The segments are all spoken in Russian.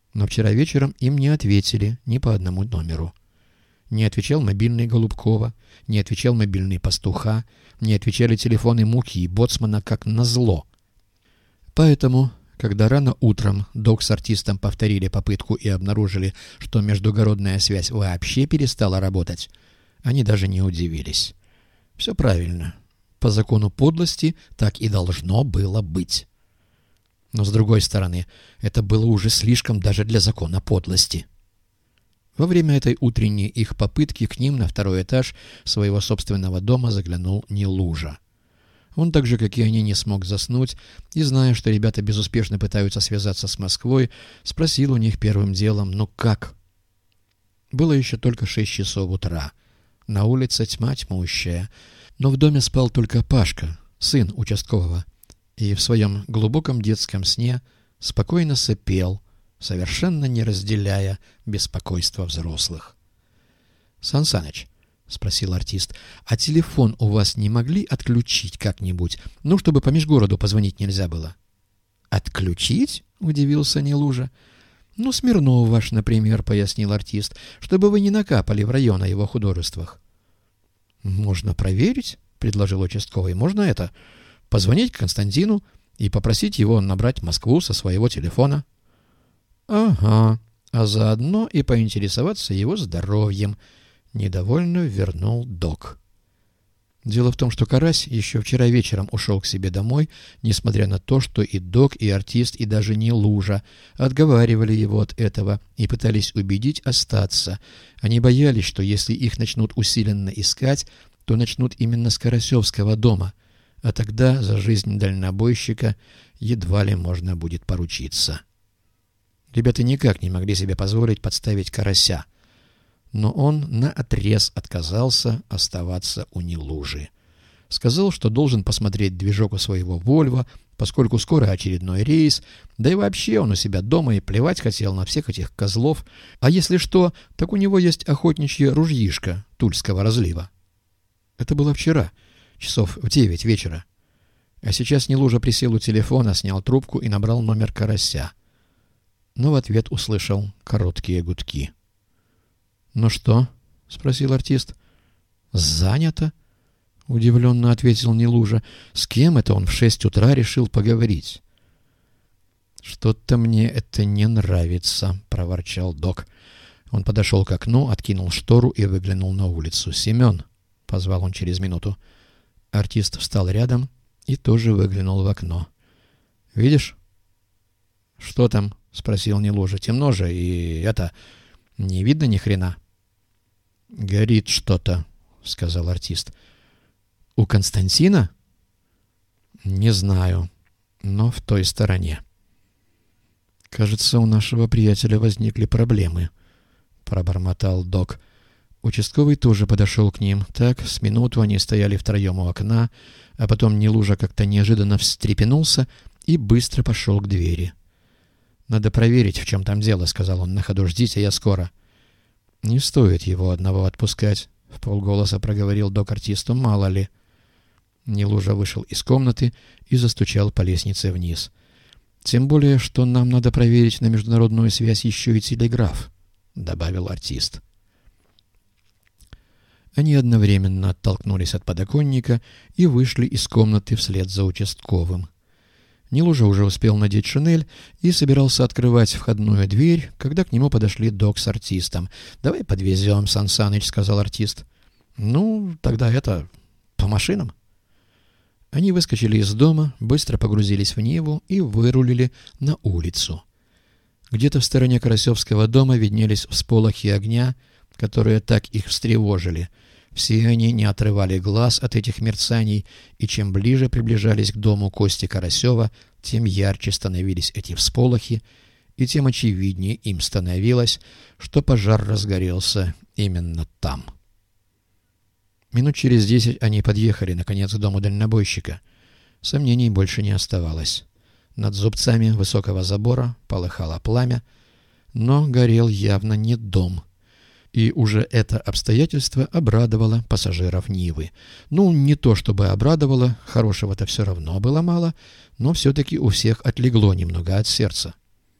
Но вчера вечером им не ответили ни по одному номеру. Не отвечал мобильный Голубкова, не отвечал мобильный Пастуха, не отвечали телефоны Мухи и Боцмана, как назло. Поэтому, когда рано утром док с артистом повторили попытку и обнаружили, что междугородная связь вообще перестала работать, они даже не удивились. Все правильно. По закону подлости так и должно было быть. Но, с другой стороны, это было уже слишком даже для закона подлости. Во время этой утренней их попытки к ним на второй этаж своего собственного дома заглянул Нелужа. Он так же, как и они, не смог заснуть, и, зная, что ребята безуспешно пытаются связаться с Москвой, спросил у них первым делом: «Ну как?». Было еще только 6 часов утра. На улице тьма тьмущая, но в доме спал только Пашка, сын участкового, и в своем глубоком детском сне спокойно сопел, совершенно не разделяя беспокойства взрослых. «Сан Саныч», — спросил артист, — «а телефон у вас не могли отключить как-нибудь? Ну, чтобы по межгороду позвонить нельзя было». «Отключить?» — удивился Нелужа. «Ну, Смирнов ваш, например», — пояснил артист, — «чтобы вы не накапали в район о его художествах». «Можно проверить», — предложил участковый. «Можно это, позвонить Константину и попросить его набрать Москву со своего телефона». «Ага, а заодно и поинтересоваться его здоровьем», — недовольно вернул док. Дело в том, что Карась еще вчера вечером ушел к себе домой, несмотря на то, что и док, и артист, и даже Нелужа отговаривали его от этого и пытались убедить остаться. Они боялись, что если их начнут усиленно искать, то начнут именно с Карасевского дома, а тогда за жизнь дальнобойщика едва ли можно будет поручиться. Ребята никак не могли себе позволить подставить Карася, но он наотрез отказался оставаться у Нелужи. Сказал, что должен посмотреть движок у своего «Вольво», поскольку скоро очередной рейс, да и вообще он у себя дома и плевать хотел на всех этих козлов, а если что, так у него есть охотничье ружьишко Тульского разлива. Это было вчера, часов в 9 вечера. А сейчас Нелужа присел у телефона, снял трубку и набрал номер Карася. Но в ответ услышал короткие гудки. «Ну что?» — спросил артист. «Занято?» — удивленно ответил Нелужа. «С кем это он в 6 утра решил поговорить?» «Что-то мне это не нравится», — проворчал док. Он подошел к окну, откинул штору и выглянул на улицу. «Семен!» — позвал он через минуту. Артист встал рядом и тоже выглянул в окно. «Видишь?» «Что там?» — спросил Нелужа. «Темно же, и это... не видно ни хрена». «Горит что-то», — сказал артист. «У Константина?» «Не знаю, но в той стороне». «Кажется, у нашего приятеля возникли проблемы», — пробормотал док. Участковый тоже подошел к ним. Так, с минуту они стояли втроем у окна, а потом Нелужа как-то неожиданно встрепенулся и быстро пошел к двери. «Надо проверить, в чем там дело», — сказал он на ходу. «Ждите, я скоро». «Не стоит его одного отпускать», — вполголоса проговорил док артисту. «Мало ли». Нелужа вышел из комнаты и застучал по лестнице вниз. «Тем более, что нам надо проверить на международную связь еще и телеграф», — добавил артист. Они одновременно оттолкнулись от подоконника и вышли из комнаты вслед за участковым. Нелужа уже успел надеть шинель и собирался открывать входную дверь, когда к нему подошли док с артистом. «Давай подвезем, Сан Саныч», — сказал артист. «Ну, тогда это... по машинам». Они выскочили из дома, быстро погрузились в Ниву и вырулили на улицу. Где-то в стороне Карасевского дома виднелись всполохи огня, которые так их встревожили. Все они не отрывали глаз от этих мерцаний, и чем ближе приближались к дому Кости Карасева, тем ярче становились эти всполохи, и тем очевиднее им становилось, что пожар разгорелся именно там. Минут через 10 они подъехали, наконец, к дому дальнобойщика. Сомнений больше не оставалось. Над зубцами высокого забора полыхало пламя, но горел явно не дом. И уже это обстоятельство обрадовало пассажиров Нивы. Ну, не то чтобы обрадовало, хорошего-то все равно было мало, но все-таки у всех отлегло немного от сердца.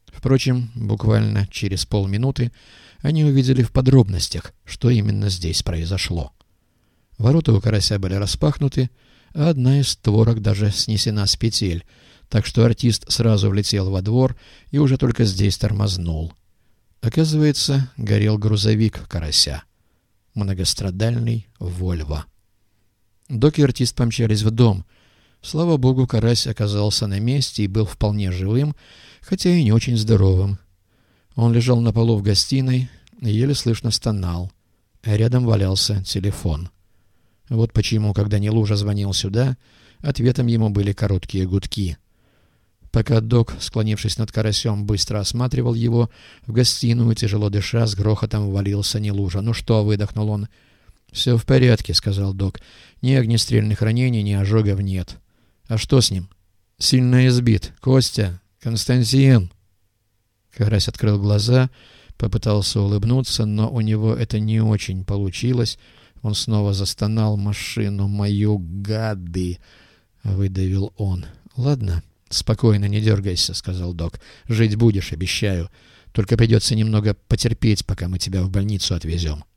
Впрочем, буквально через полминуты они увидели в подробностях, что именно здесь произошло. Ворота у карася были распахнуты, а одна из створок даже снесена с петель, так что артист сразу влетел во двор и уже только здесь тормознул. Оказывается, горел грузовик карася. Многострадальный «Вольво». Док и артист помчались в дом. Слава богу, карась оказался на месте и был вполне живым, хотя и не очень здоровым. Он лежал на полу в гостиной и еле слышно стонал, а рядом валялся телефон. Вот почему, когда Нелужа звонил сюда, ответом ему были короткие гудки. Пока док, склонившись над карасем, быстро осматривал его, в гостиную, тяжело дыша, с грохотом ввалился Нелужа. «Ну что?» — выдохнул он. «Все в порядке», — сказал док. «Ни огнестрельных ранений, ни ожогов нет». «А что с ним?» «Сильно избит. Костя! Константин!» Карась открыл глаза, попытался улыбнуться, но у него это не очень получилось. Он снова застонал. «Машину мою, гады!» — выдавил он. «Ладно, спокойно, не дергайся», — сказал док. «Жить будешь, обещаю. Только придется немного потерпеть, пока мы тебя в больницу отвезем».